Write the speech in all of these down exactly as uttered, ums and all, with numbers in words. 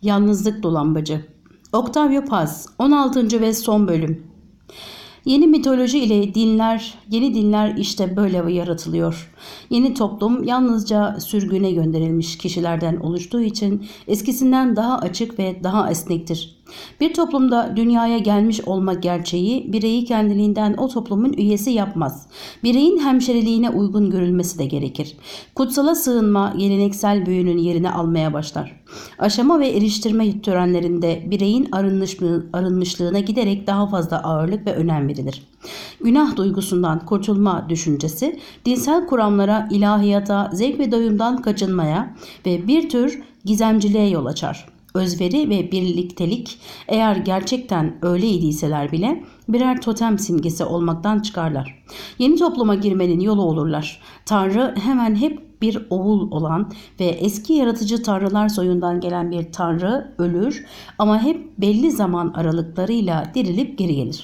Yalnızlık Dolambacı. Octavio Paz. on altıncı ve son bölüm. Yeni mitoloji ile dinler, yeni dinler işte böyle yaratılıyor. Yeni toplum yalnızca sürgüne gönderilmiş kişilerden oluştuğu için eskisinden daha açık ve daha esnektir. Bir toplumda dünyaya gelmiş olma gerçeği bireyi kendiliğinden o toplumun üyesi yapmaz. Bireyin hemşeriliğine uygun görülmesi de gerekir. Kutsala sığınma geleneksel büyünün yerini almaya başlar. Aşama ve eriştirme törenlerinde bireyin arınmışlığı, arınmışlığına giderek daha fazla ağırlık ve önem verilir. Günah duygusundan kurtulma düşüncesi dinsel kuramlara, ilahiyata, zevk ve doyumdan kaçınmaya ve bir tür gizemciliğe yol açar. Özveri ve birliktelik eğer gerçekten öyleydiyseler bile birer totem simgesi olmaktan çıkarlar. Yeni topluma girmenin yolu olurlar. Tanrı hemen hep bir oğul olan ve eski yaratıcı tanrılar soyundan gelen bir tanrı ölür ama hep belli zaman aralıklarıyla dirilip geri gelir.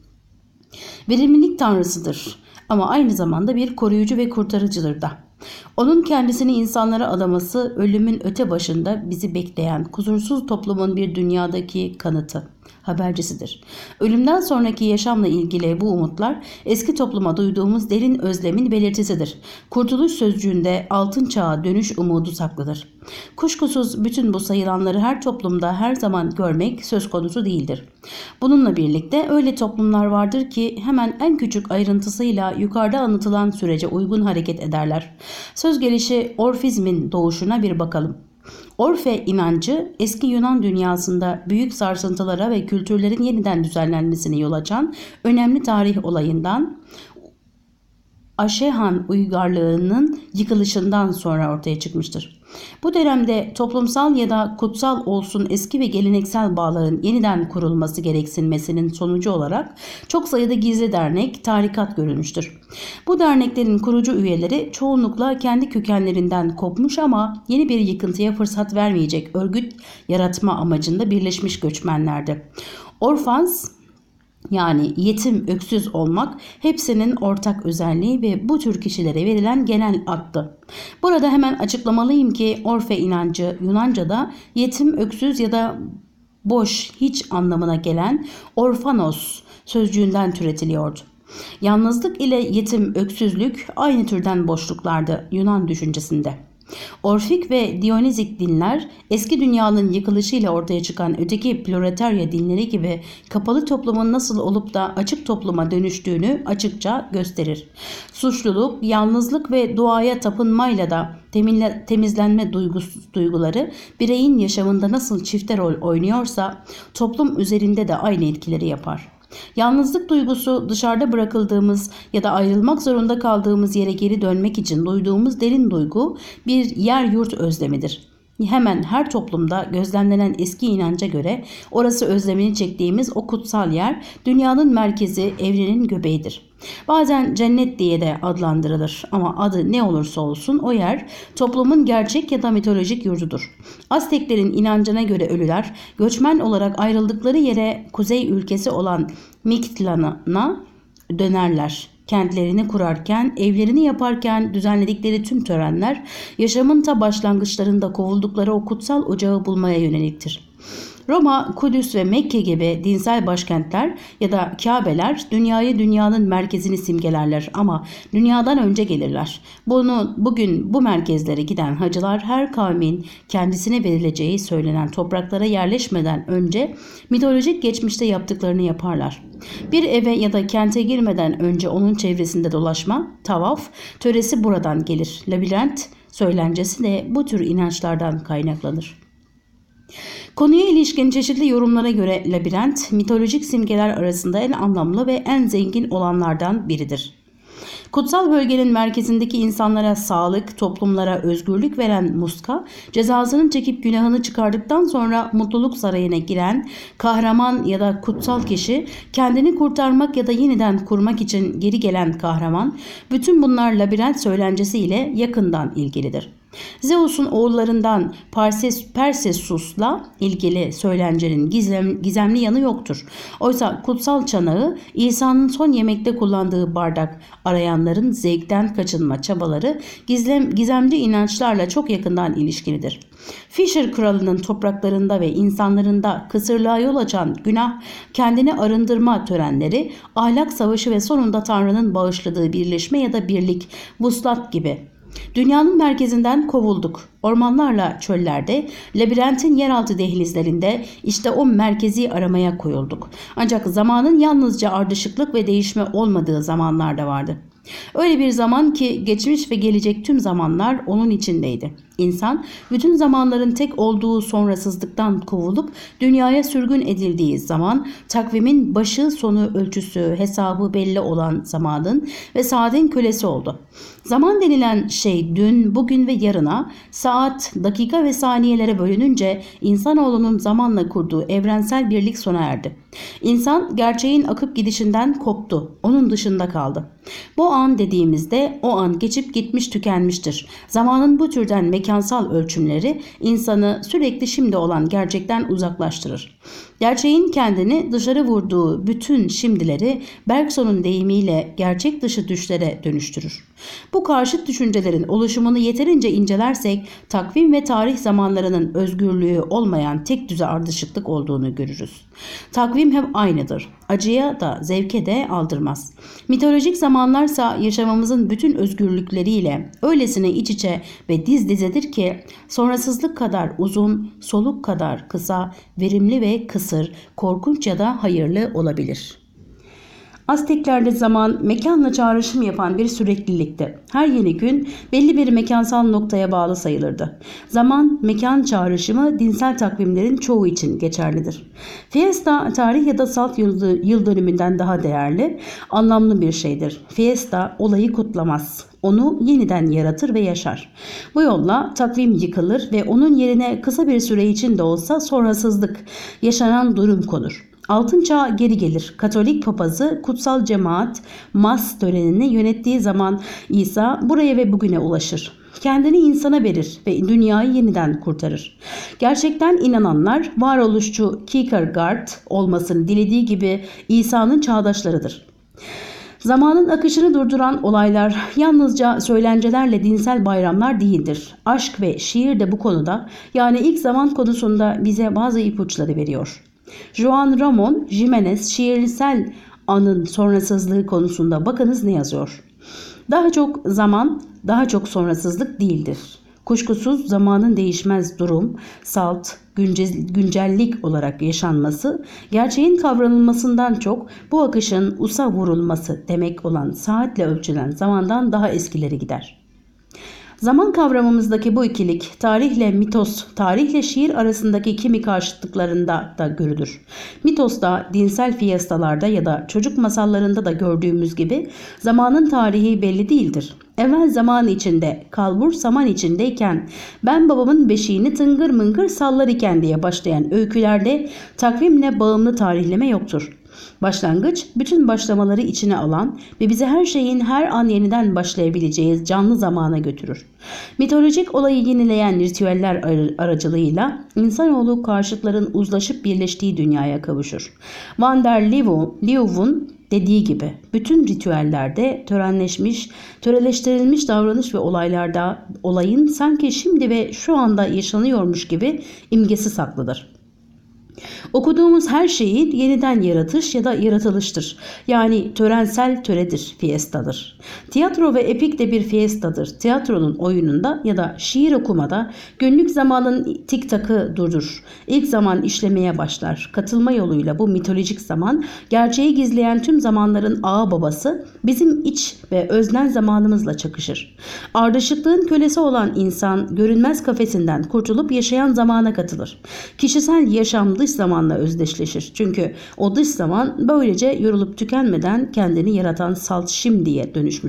Verimlilik tanrısıdır ama aynı zamanda bir koruyucu ve kurtarıcıdır da. Onun kendisini insanlara adaması ölümün öte başında bizi bekleyen kusursuz toplumun bir dünyadaki kanıtı, habercisidir. Ölümden sonraki yaşamla ilgili bu umutlar eski topluma duyduğumuz derin özlemin belirtisidir. Kurtuluş sözcüğünde altın çağa dönüş umudu saklıdır. Kuşkusuz bütün bu sayılanları her toplumda her zaman görmek söz konusu değildir. Bununla birlikte öyle toplumlar vardır ki hemen en küçük ayrıntısıyla yukarıda anlatılan sürece uygun hareket ederler. Söz gelişi Orfizmin doğuşuna bir bakalım. Orfe inancı eski Yunan dünyasında büyük sarsıntılara ve kültürlerin yeniden düzenlenmesine yol açan önemli tarih olayından Aşehan uygarlığının yıkılışından sonra ortaya çıkmıştır. Bu dönemde toplumsal ya da kutsal olsun eski ve geleneksel bağların yeniden kurulması gereksinmesinin sonucu olarak çok sayıda gizli dernek, tarikat görülmüştür. Bu derneklerin kurucu üyeleri çoğunlukla kendi kökenlerinden kopmuş ama yeni bir yıkıntıya fırsat vermeyecek örgüt yaratma amacında birleşmiş göçmenlerdi. Orfans, yani yetim, öksüz olmak hepsinin ortak özelliği ve bu tür kişilere verilen genel addı. Burada hemen açıklamalıyım ki Orfe inancı Yunanca'da yetim, öksüz ya da boş, hiç anlamına gelen orfanos sözcüğünden türetiliyordu. Yalnızlık ile yetim, öksüzlük aynı türden boşluklardı Yunan düşüncesinde. Orfik ve Diyonezik dinler eski dünyanın yıkılışıyla ortaya çıkan öteki proletarya dinleri gibi kapalı toplumun nasıl olup da açık topluma dönüştüğünü açıkça gösterir. Suçluluk, yalnızlık ve duaya tapınmayla da temizlenme duygusu, duyguları bireyin yaşamında nasıl çifte rol oynuyorsa toplum üzerinde de aynı etkileri yapar. Yalnızlık duygusu dışarıda bırakıldığımız ya da ayrılmak zorunda kaldığımız yere geri dönmek için duyduğumuz derin duygu bir yer yurt özlemidir. Hemen her toplumda gözlemlenen eski inanca göre orası özlemini çektiğimiz o kutsal yer dünyanın merkezi, evrenin göbeğidir. Bazen cennet diye de adlandırılır ama adı ne olursa olsun o yer toplumun gerçek ya da mitolojik yurdudur. Azteklerin inancına göre ölüler göçmen olarak ayrıldıkları yere kuzey ülkesi olan Mictlan'a dönerler. Kentlerini kurarken, evlerini yaparken düzenledikleri tüm törenler yaşamın ta başlangıçlarında kovuldukları o kutsal ocağı bulmaya yöneliktir. Roma, Kudüs ve Mekke gibi dinsel başkentler ya da Kabe'ler dünyayı dünyanın merkezini simgelerler ama dünyadan önce gelirler. Bunu bugün bu merkezlere giden hacılar her kavmin kendisine verileceği söylenen topraklara yerleşmeden önce mitolojik geçmişte yaptıklarını yaparlar. Bir eve ya da kente girmeden önce onun çevresinde dolaşma, tavaf töresi buradan gelir. Labirent söylencesi de bu tür inançlardan kaynaklanır. Konuya ilişkin çeşitli yorumlara göre labirent, mitolojik simgeler arasında en anlamlı ve en zengin olanlardan biridir. Kutsal bölgenin merkezindeki insanlara sağlık, toplumlara özgürlük veren muska, cezasını çekip günahını çıkardıktan sonra mutluluk sarayına giren kahraman ya da kutsal kişi, kendini kurtarmak ya da yeniden kurmak için geri gelen kahraman, bütün bunlar labirent söylencesiyle yakından ilgilidir. Zeus'un oğullarından Parses, Perseus'la ilgili söylencenin gizem, gizemli yanı yoktur. Oysa kutsal çanağı İsa'nın son yemekte kullandığı bardak arayanların zevkten kaçınma çabaları gizlem, gizemli inançlarla çok yakından ilişkilidir. Fisher kralının topraklarında ve insanlarında kısırlığa yol açan günah, kendini arındırma törenleri, ahlak savaşı ve sonunda Tanrı'nın bağışladığı birleşme ya da birlik, vuslat gibi. Dünyanın merkezinden kovulduk. Ormanlarla çöllerde, labirentin yeraltı dehlizlerinde işte o merkezi aramaya koyulduk. Ancak zamanın yalnızca ardışıklık ve değişme olmadığı zamanlar da vardı. Öyle bir zaman ki geçmiş ve gelecek tüm zamanlar onun içindeydi. İnsan bütün zamanların tek olduğu sonrasızlıktan kovulup dünyaya sürgün edildiği zaman takvimin başı sonu ölçüsü hesabı belli olan zamanın ve saatin kölesi oldu. Zaman denilen şey dün, bugün ve yarına, saat, dakika ve saniyelere bölününce insanoğlunun zamanla kurduğu evrensel birlik sona erdi. İnsan gerçeğin akıp gidişinden koptu, onun dışında kaldı. Bu an dediğimizde o an geçip gitmiş tükenmiştir. Zamanın bu türden mekansal ölçümleri insanı sürekli şimdi olan gerçekten uzaklaştırır. Gerçeğin kendini dışarı vurduğu bütün şimdileri Bergson'un deyimiyle gerçek dışı düşlere dönüştürür. Bu karşıt düşüncelerin oluşumunu yeterince incelersek takvim ve tarih zamanlarının özgürlüğü olmayan tek düze ardışıklık olduğunu görürüz. Takvim hep aynıdır. Acıya da zevke de aldırmaz. Mitolojik zamanlarsa yaşamamızın bütün özgürlükleriyle öylesine iç içe ve diz dizedir ki sonrasızlık kadar uzun, soluk kadar kısa, verimli ve kısır, korkunç ya da hayırlı olabilir. Azteklerde zaman mekanla çağrışım yapan bir süreklilikti. Her yeni gün belli bir mekansal noktaya bağlı sayılırdı. Zaman, mekan çağrışımı dinsel takvimlerin çoğu için geçerlidir. Fiesta, tarih ya da salt yıl dönümünden daha değerli, anlamlı bir şeydir. Fiesta, olayı kutlamaz. Onu yeniden yaratır ve yaşar. Bu yolla takvim yıkılır ve onun yerine kısa bir süre için de olsa sonrasızlık, yaşanan durum konur. Altın Çağ geri gelir. Katolik papazı kutsal cemaat mas törenini yönettiği zaman İsa buraya ve bugüne ulaşır. Kendini insana verir ve dünyayı yeniden kurtarır. Gerçekten inananlar varoluşçu Kierkegaard olmasını dilediği gibi İsa'nın çağdaşlarıdır. Zamanın akışını durduran olaylar yalnızca söylencelerle dinsel bayramlar değildir. Aşk ve şiir de bu konuda, yani ilk zaman konusunda bize bazı ipuçları veriyor. Juan Ramon Jimenez şiirsel anın sonrasızlığı konusunda bakınız ne yazıyor. Daha çok zaman, daha çok sonrasızlık değildir. Kuşkusuz zamanın değişmez durum, salt, güncellik olarak yaşanması, gerçeğin kavranılmasından çok bu akışın usa vurulması demek olan saatle ölçülen zamandan daha eskileri gider. Zaman kavramımızdaki bu ikilik tarihle mitos, tarihle şiir arasındaki kimi karşıtlıklarında da görülür. Mitos'ta, dinsel fiestalarda ya da çocuk masallarında da gördüğümüz gibi zamanın tarihi belli değildir. Evvel zaman içinde, kalbur saman içindeyken, ben babamın beşiğini tıngır mıngır sallar iken diye başlayan öykülerde takvimle bağımlı tarihleme yoktur. Başlangıç, bütün başlamaları içine alan ve bizi her şeyin her an yeniden başlayabileceği canlı zamana götürür. Mitolojik olayı yenileyen ritüeller aracılığıyla insanoğlu karşıtların uzlaşıp birleştiği dünyaya kavuşur. Van der Leeuw'un dediği gibi bütün ritüellerde törenleşmiş, töreleştirilmiş davranış ve olaylarda olayın sanki şimdi ve şu anda yaşanıyormuş gibi imgesi saklıdır. Okuduğumuz her şeyin yeniden yaratış ya da yaratılıştır. Yani törensel töredir, fiestadır. Tiyatro ve epik de bir fiestadır. Tiyatronun oyununda ya da şiir okumada günlük zamanın tik takı durur. İlk zaman işlemeye başlar. Katılma yoluyla bu mitolojik zaman, gerçeği gizleyen tüm zamanların ağa babası, bizim iç ve öznel zamanımızla çakışır. Ardışıklığın kölesi olan insan görünmez kafesinden kurtulup yaşayan zamana katılır. Kişisel yaşam dış zamanla özdeşleşir. Çünkü o dış zaman böylece yorulup tükenmeden kendini yaratan salt şimdiye dönüşmüştür.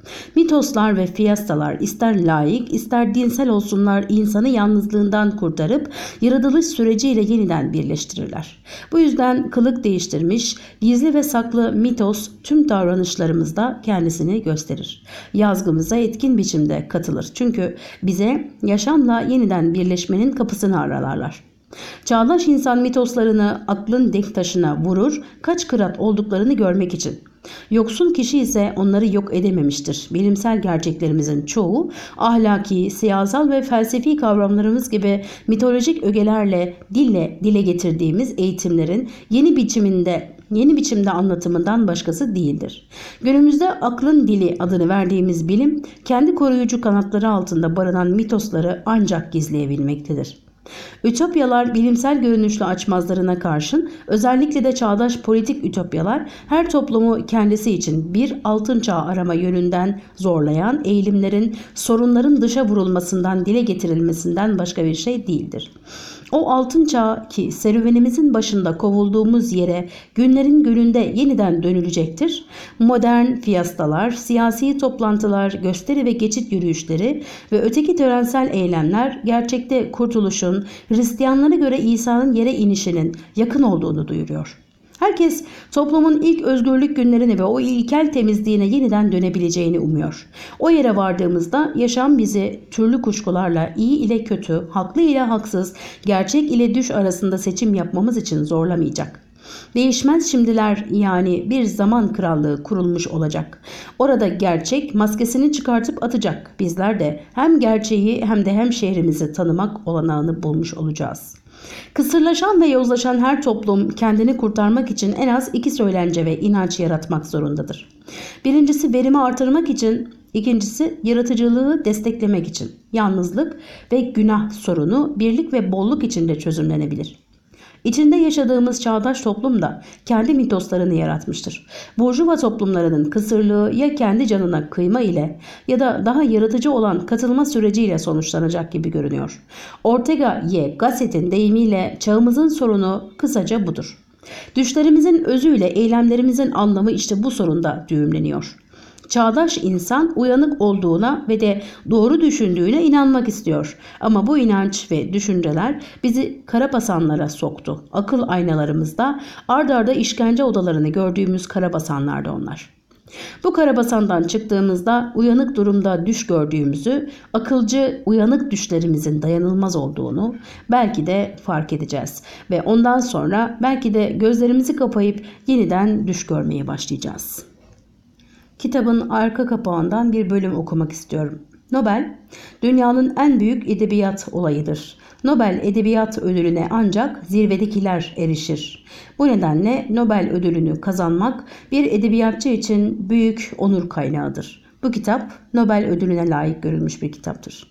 Mitoslar ve fiyastalar ister laik ister dinsel olsunlar insanı yalnızlığından kurtarıp yaratılış süreciyle yeniden birleştirirler. Bu yüzden kılık değiştirmiş, gizli ve saklı mitos tüm davranışlarımızda kendisini gösterir. Yazgımıza etkin biçimde katılır. Çünkü bize yaşamla yeniden birleşmenin kapısını aralarlar. Çağdaş insan mitoslarını aklın denk taşına vurur, kaç kırat olduklarını görmek için. Yoksul kişi ise onları yok edememiştir. Bilimsel gerçeklerimizin çoğu ahlaki, siyasal ve felsefi kavramlarımız gibi mitolojik ögelerle dille dile getirdiğimiz eğitimlerin yeni biçiminde yeni biçimde anlatımından başkası değildir. Günümüzde aklın dili adını verdiğimiz bilim kendi koruyucu kanatları altında barınan mitosları ancak gizleyebilmektedir. Ütopyalar bilimsel görünüşlü açmazlarına karşın özellikle de çağdaş politik ütopyalar her toplumu kendisi için bir altın çağ arama yönünden zorlayan eğilimlerin sorunların dışa vurulmasından dile getirilmesinden başka bir şey değildir. O altın çağ ki serüvenimizin başında kovulduğumuz yere günlerin gününde yeniden dönülecektir. Modern fiyastalar, siyasi toplantılar, gösteri ve geçit yürüyüşleri ve öteki törensel eylemler gerçekte kurtuluşun, Hristiyanlara göre İsa'nın yere inişinin yakın olduğunu duyuruyor. Herkes toplumun ilk özgürlük günlerini ve o ilkel temizliğine yeniden dönebileceğini umuyor. O yere vardığımızda yaşam bizi türlü kuşkularla iyi ile kötü, haklı ile haksız, gerçek ile düş arasında seçim yapmamız için zorlamayacak. Değişmez şimdiler yani bir zaman krallığı kurulmuş olacak. Orada gerçek maskesini çıkartıp atacak. Bizler de hem gerçeği hem de hem şehrimizi tanımak olanağını bulmuş olacağız. Kısırlaşan ve yozlaşan her toplum kendini kurtarmak için en az iki söylence ve inanç yaratmak zorundadır. Birincisi verimi artırmak için, ikincisi yaratıcılığı desteklemek için. Yalnızlık ve günah sorunu birlik ve bolluk içinde çözümlenebilir. İçinde yaşadığımız çağdaş toplum da kendi mitoslarını yaratmıştır. Burjuva toplumlarının kısırlığı ya kendi canına kıyma ile ya da daha yaratıcı olan katılma süreciyle sonuçlanacak gibi görünüyor. Ortega Y. Gasset'in deyimiyle çağımızın sorunu kısaca budur. Düşlerimizin özüyle eylemlerimizin anlamı işte bu sorunda düğümleniyor. Çağdaş insan uyanık olduğuna ve de doğru düşündüğüne inanmak istiyor. Ama bu inanç ve düşünceler bizi karabasanlara soktu. Akıl aynalarımızda ard arda işkence odalarını gördüğümüz karabasanlardı onlar. Bu karabasandan çıktığımızda uyanık durumda düş gördüğümüzü, akılcı uyanık düşlerimizin dayanılmaz olduğunu belki de fark edeceğiz. Ve ondan sonra belki de gözlerimizi kapayıp yeniden düş görmeye başlayacağız. Kitabın arka kapağından bir bölüm okumak istiyorum. Nobel, dünyanın en büyük edebiyat olayıdır. Nobel Edebiyat Ödülüne ancak zirvedekiler erişir. Bu nedenle Nobel ödülünü kazanmak bir edebiyatçı için büyük onur kaynağıdır. Bu kitap Nobel ödülüne layık görülmüş bir kitaptır.